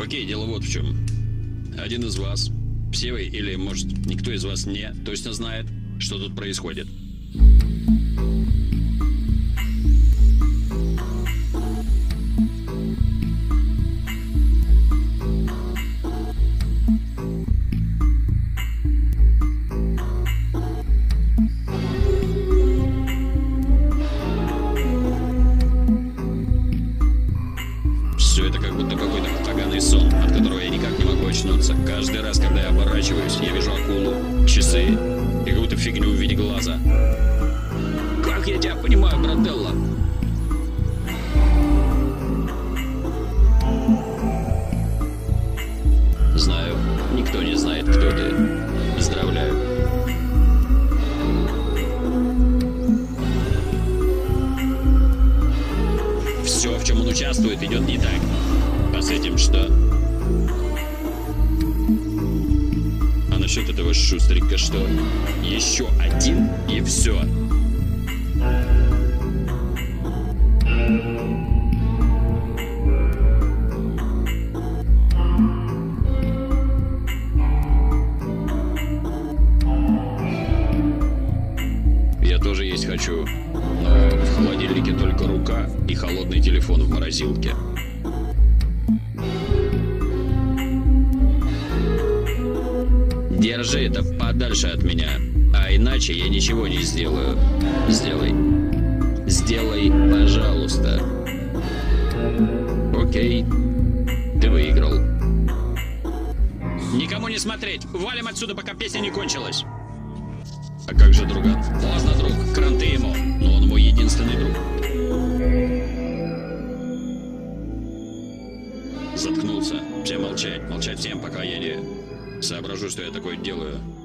Окей, дело вот в чем. Один из вас, все вы или, может, никто из вас не точно знает, что тут происходит. Все это как будто какой-то поганый сон, от которого я никак не могу очнуться. Каждый раз, когда я оборачиваюсь, я вижу акулу, часы и какую-то фигню в виде глаза. Как я тебя понимаю, брателло? Знаю, никто не знает, кто ты. Поздравляю. Все, в чем он участвует, идет не так. А с этим что? А насчет этого шустрика что? Еще один и все. Я тоже есть хочу, но в холодильнике только рука и холодный телефон в морозилке. Держи это подальше от меня, а иначе я ничего не сделаю. Сделай. Сделай, пожалуйста. Окей. Ты выиграл. Никому не смотреть! Валим отсюда, пока песня не кончилась! А как же друган? Ладно, друг, кранты ему, но он мой единственный друг. Заткнулся. Все молчать. Молчать всем, пока я не соображу, что я такое делаю.